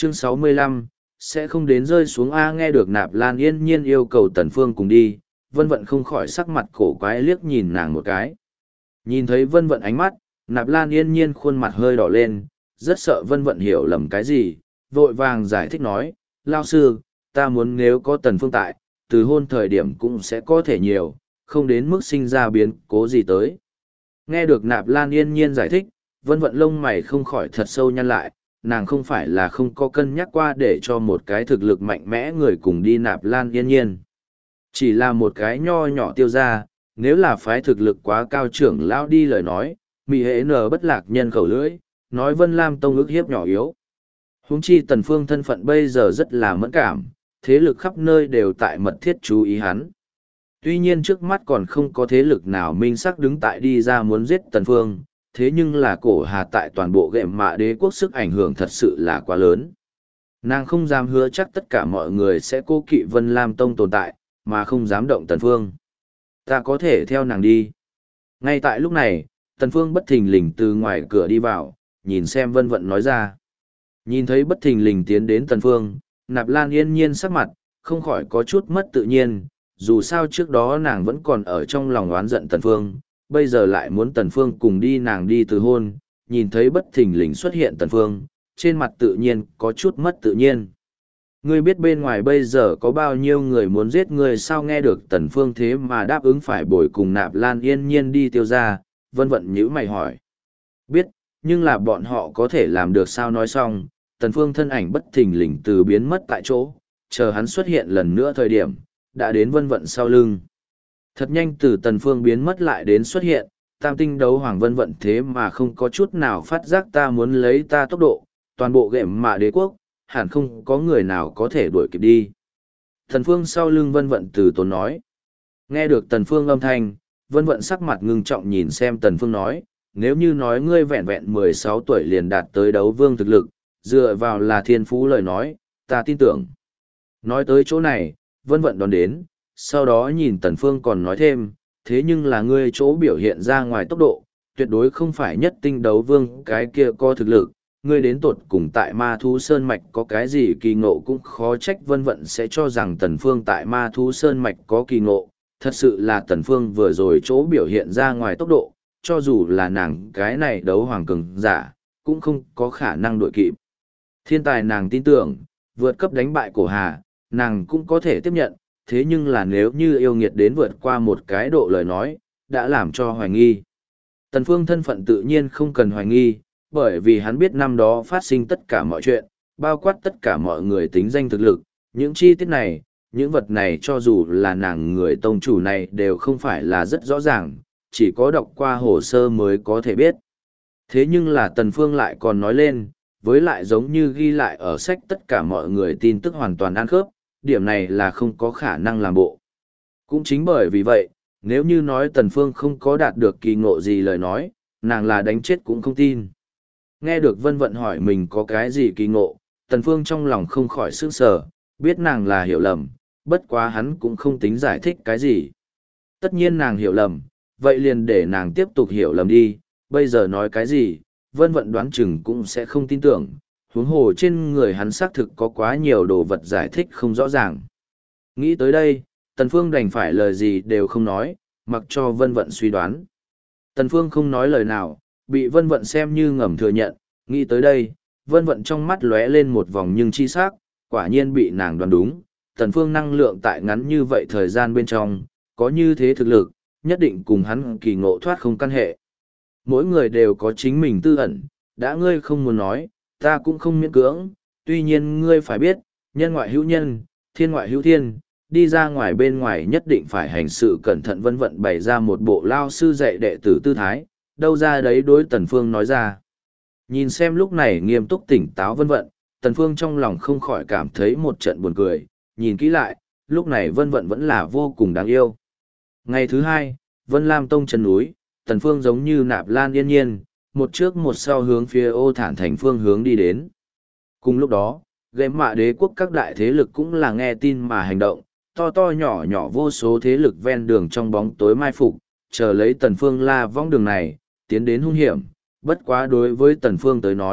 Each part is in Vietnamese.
Chương 65, sẽ không đến rơi xuống A. Nghe được Nạp Lan Yên Nhiên yêu cầu Tần Phương cùng đi, Vân Vận không khỏi sắc mặt cổ quái liếc nhìn nàng một cái. Nhìn thấy Vân Vận ánh mắt, Nạp Lan Yên Nhiên khuôn mặt hơi đỏ lên, rất sợ Vân Vận hiểu lầm cái gì, vội vàng giải thích nói, lao sư, ta muốn nếu có Tần Phương tại, từ hôn thời điểm cũng sẽ có thể nhiều, không đến mức sinh ra biến cố gì tới. Nghe được Nạp Lan Yên Nhiên giải thích, Vân Vận lông mày không khỏi thật sâu nhăn lại, nàng không phải là không có cân nhắc qua để cho một cái thực lực mạnh mẽ người cùng đi Nạp Lan Yên Nhiên. Chỉ là một cái nho nhỏ tiêu ra, nếu là phái thực lực quá cao trưởng lão đi lời nói, mị hệ nở bất lạc nhân khẩu lưỡi, nói Vân Lam Tông ức hiếp nhỏ yếu. Huống chi Tần Phương thân phận bây giờ rất là mẫn cảm, thế lực khắp nơi đều tại mật thiết chú ý hắn. Tuy nhiên trước mắt còn không có thế lực nào minh sắc đứng tại đi ra muốn giết Tần Phương, thế nhưng là cổ hà tại toàn bộ gệm mạ đế quốc sức ảnh hưởng thật sự là quá lớn. Nàng không dám hứa chắc tất cả mọi người sẽ cố kỵ Vân Lam Tông tồn tại, mà không dám động Tần Phương. Ta có thể theo nàng đi. Ngay tại lúc này, Tần Phương bất thình lình từ ngoài cửa đi vào, nhìn xem Vân Vận nói ra. Nhìn thấy bất thình lình tiến đến Tần Phương, Nạp Lan Yên Nhiên sắc mặt, không khỏi có chút mất tự nhiên, dù sao trước đó nàng vẫn còn ở trong lòng oán giận Tần Phương, bây giờ lại muốn Tần Phương cùng đi nàng đi từ hôn, nhìn thấy bất thình lình xuất hiện Tần Phương, trên mặt tự nhiên có chút mất tự nhiên. Ngươi biết bên ngoài bây giờ có bao nhiêu người muốn giết ngươi sao? Nghe được Tần Phương thế mà đáp ứng phải bồi cùng Nạp Lan Yên Nhiên đi tiêu gia, Vân Vận nhíu mày hỏi. Biết, nhưng là bọn họ có thể làm được sao? Nói xong, Tần Phương thân ảnh bất thình lình từ biến mất tại chỗ, chờ hắn xuất hiện lần nữa thời điểm, đã đến Vân Vận sau lưng. Thật nhanh từ Tần Phương biến mất lại đến xuất hiện, tam tinh đấu hoàng Vân Vận thế mà không có chút nào phát giác ta muốn lấy ta tốc độ, toàn bộ gệm mạ đế quốc, hẳn không có người nào có thể đuổi kịp đi. Tần Phương sau lưng Vân Vận từ tốn nói. Nghe được Tần Phương âm thanh, Vân Vận sắc mặt ngưng trọng nhìn xem Tần Phương nói, nếu như nói ngươi vẹn vẹn 16 tuổi liền đạt tới đấu vương thực lực, dựa vào là thiên phú lời nói, ta tin tưởng. Nói tới chỗ này, Vân Vận đón đến, sau đó nhìn Tần Phương còn nói thêm, thế nhưng là ngươi chỗ biểu hiện ra ngoài tốc độ, tuyệt đối không phải nhất tinh đấu vương cái kia có thực lực, ngươi đến tột cùng tại ma thú sơn mạch có cái gì kỳ ngộ cũng khó trách. Vân Vận sẽ cho rằng Tần Phương tại ma thú sơn mạch có kỳ ngộ, thật sự là Tần Phương vừa rồi chỗ biểu hiện ra ngoài tốc độ, cho dù là nàng cái này đấu hoàng cường giả, cũng không có khả năng đuổi kịp. Thiên tài nàng tin tưởng, vượt cấp đánh bại cổ hà, nàng cũng có thể tiếp nhận, thế nhưng là nếu như yêu nghiệt đến vượt qua một cái độ lời nói, đã làm cho hoài nghi. Tần Phương thân phận tự nhiên không cần hoài nghi, bởi vì hắn biết năm đó phát sinh tất cả mọi chuyện, bao quát tất cả mọi người tính danh thực lực, những chi tiết này, những vật này cho dù là nàng người tông chủ này đều không phải là rất rõ ràng, chỉ có đọc qua hồ sơ mới có thể biết. Thế nhưng là Tần Phương lại còn nói lên, với lại giống như ghi lại ở sách tất cả mọi người tin tức hoàn toàn ăn khớp, điểm này là không có khả năng làm bộ. Cũng chính bởi vì vậy, nếu như nói Tần Phương không có đạt được kỳ ngộ gì lời nói, nàng là đánh chết cũng không tin. Nghe được Vân Vận hỏi mình có cái gì kỳ ngộ, Tần Phương trong lòng không khỏi sửng sờ, biết nàng là hiểu lầm, bất quá hắn cũng không tính giải thích cái gì. Tất nhiên nàng hiểu lầm, vậy liền để nàng tiếp tục hiểu lầm đi, bây giờ nói cái gì, Vân Vận đoán chừng cũng sẽ không tin tưởng, huống hồ trên người hắn xác thực có quá nhiều đồ vật giải thích không rõ ràng. Nghĩ tới đây, Tần Phương đành phải lời gì đều không nói, mặc cho Vân Vận suy đoán. Tần Phương không nói lời nào, bị Vân Vận xem như ngầm thừa nhận, nghĩ tới đây, Vân Vận trong mắt lóe lên một vòng nhưng chi sắc, quả nhiên bị nàng đoán đúng. Tần Phương năng lượng tại ngắn như vậy thời gian bên trong, có như thế thực lực, nhất định cùng hắn kỳ ngộ thoát không căn hệ. Mỗi người đều có chính mình tư ẩn, đã ngươi không muốn nói, ta cũng không miễn cưỡng, tuy nhiên ngươi phải biết, nhân ngoại hữu nhân, thiên ngoại hữu thiên, đi ra ngoài bên ngoài nhất định phải hành sự cẩn thận. Vân Vận bày ra một bộ lao sư dạy đệ tử tư thái, đâu ra đấy đối Tần Phương nói ra. Nhìn xem lúc này nghiêm túc tỉnh táo Vân Vận, Tần Phương trong lòng không khỏi cảm thấy một trận buồn cười, nhìn kỹ lại, lúc này Vân Vận vẫn là vô cùng đáng yêu. Ngày thứ hai, Vân Lam Tông chân núi, Tần Phương giống như Nạp Lan Yên Nhiên, một trước một sau hướng phía Ô Thản Thành phương hướng đi đến. Cùng lúc đó, gệm mạ đế quốc các đại thế lực cũng là nghe tin mà hành động, to to nhỏ nhỏ vô số thế lực ven đường trong bóng tối mai phục, chờ lấy Tần Phương la vong đường này, tiến đến hung hiểm. Bất quá đối với Tần Phương tới nói,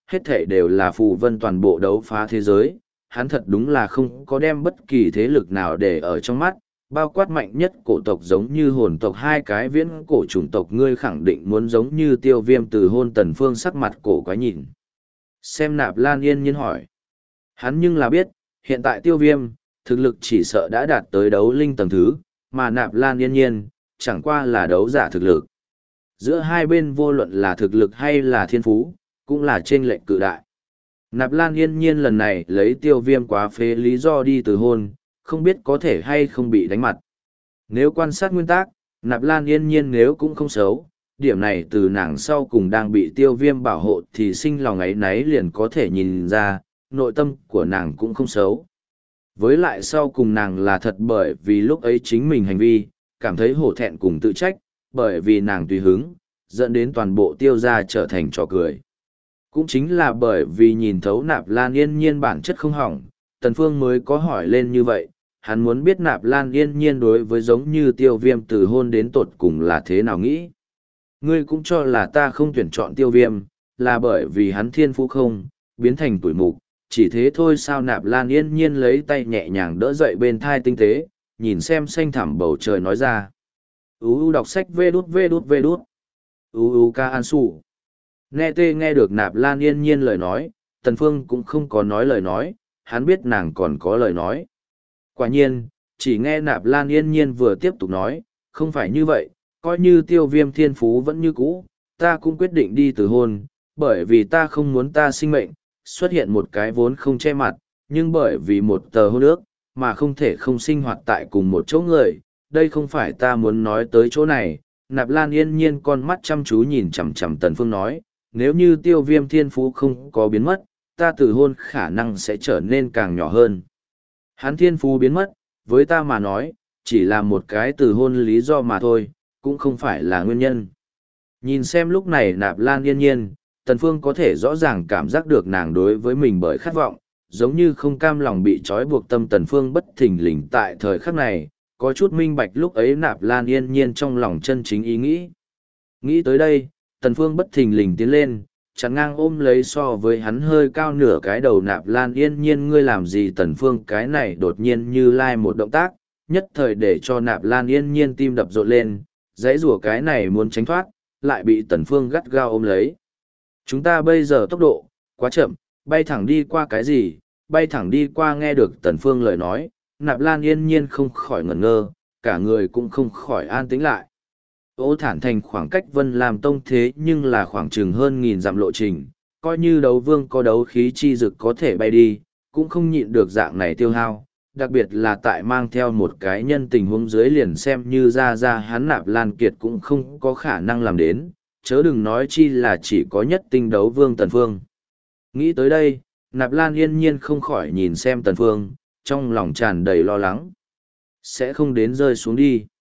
hết thể đều là phù vân toàn bộ đấu phá thế giới, hắn thật đúng là không có đem bất kỳ thế lực nào để ở trong mắt, bao quát mạnh nhất cổ tộc giống như hồn tộc hai cái viễn cổ chủng tộc ngươi khẳng định muốn giống như Tiêu Viêm từ hôn Tần Phương sắc mặt cổ quái nhìn. Xem Nạp Lan yên nhiên hỏi. Hắn nhưng là biết, hiện tại Tiêu Viêm, thực lực chỉ sợ đã đạt tới đấu linh tầng thứ, mà Nạp Lan yên nhiên, chẳng qua là đấu giả thực lực. Giữa hai bên vô luận là thực lực hay là thiên phú, cũng là chênh lệch cự đại. Nạp Lan yên nhiên lần này lấy Tiêu Viêm quá phế lý do đi từ hôn, không biết có thể hay không bị đánh mặt. Nếu quan sát nguyên tắc, Nạp Lan yên nhiên nếu cũng không xấu, điểm này từ nàng sau cùng đang bị Tiêu Viêm bảo hộ thì sinh lòng ấy náy liền có thể nhìn ra, nội tâm của nàng cũng không xấu. Với lại sau cùng nàng là thật bởi vì lúc ấy chính mình hành vi, cảm thấy hổ thẹn cùng tự trách, bởi vì nàng tùy hứng, dẫn đến toàn bộ Tiêu gia trở thành trò cười. Cũng chính là bởi vì nhìn thấu Nạp Lan yên nhiên bản chất không hỏng, Tần Phương mới có hỏi lên như vậy, hắn muốn biết Nạp Lan yên nhiên đối với giống như Tiêu Viêm từ hôn đến tột cùng là thế nào nghĩ. Ngươi cũng cho là ta không tuyển chọn Tiêu Viêm, là bởi vì hắn thiên phú không, biến thành tuổi mục, chỉ thế thôi sao. Nạp Lan yên nhiên lấy tay nhẹ nhàng đỡ dậy bên thai tinh tế, nhìn xem xanh thẳm bầu trời nói ra. U đọc sách vê đút vê đút vê đút. U ca an sủ. Nghe được Nạp Lan yên nhiên lời nói, Tần Phương cũng không có nói lời nói, hắn biết nàng còn có lời nói. Quả nhiên, chỉ nghe Nạp Lan yên nhiên vừa tiếp tục nói, không phải như vậy, coi như Tiêu Viêm thiên phú vẫn như cũ, ta cũng quyết định đi từ hôn, bởi vì ta không muốn ta sinh mệnh, xuất hiện một cái vốn không che mặt, nhưng bởi vì một tờ hôn ước, mà không thể không sinh hoạt tại cùng một chỗ người, đây không phải ta muốn nói tới chỗ này. Nạp Lan yên nhiên con mắt chăm chú nhìn chằm chằm Tần Phương nói, nếu như Tiêu Viêm thiên phú không có biến mất, ta từ hôn khả năng sẽ trở nên càng nhỏ hơn. Hắn thiên phú biến mất, với ta mà nói, chỉ là một cái từ hôn lý do mà thôi, cũng không phải là nguyên nhân. Nhìn xem lúc này Nạp Lan yên nhiên, Tần Phương có thể rõ ràng cảm giác được nàng đối với mình bởi khát vọng, giống như không cam lòng bị trói buộc tâm. Tần Phương bất thình lình tại thời khắc này, có chút minh bạch lúc ấy Nạp Lan yên nhiên trong lòng chân chính ý nghĩ. Nghĩ tới đây, Tần Phương bất thình lình tiến lên, chắn ngang ôm lấy so với hắn hơi cao nửa cái đầu Nạp Lan yên nhiên. Ngươi làm gì? Tần Phương cái này đột nhiên như lai một động tác, nhất thời để cho Nạp Lan yên nhiên tim đập rộn lên, dãy rủa cái này muốn tránh thoát, lại bị Tần Phương gắt gao ôm lấy. Chúng ta bây giờ tốc độ quá chậm, bay thẳng đi qua cái gì? Bay thẳng đi qua. Nghe được Tần Phương lời nói, Nạp Lan yên nhiên không khỏi ngẩn ngơ, cả người cũng không khỏi an tĩnh lại. Ô Thản Thành khoảng cách Vân Lam Tông thế nhưng là khoảng chừng hơn 1000 dặm lộ trình, coi như đấu vương có đấu khí chi dực có thể bay đi, cũng không nhịn được dạng này tiêu hao, đặc biệt là tại mang theo một cái nhân tình huống dưới, liền xem như ra hắn Nạp Lan Kiệt cũng không có khả năng làm đến, chớ đừng nói chi là chỉ có nhất tinh đấu vương Tần Phương. Nghĩ tới đây, Nạp Lan yên nhiên không khỏi nhìn xem Tần Phương, trong lòng tràn đầy lo lắng. Sẽ không đến rơi xuống đi.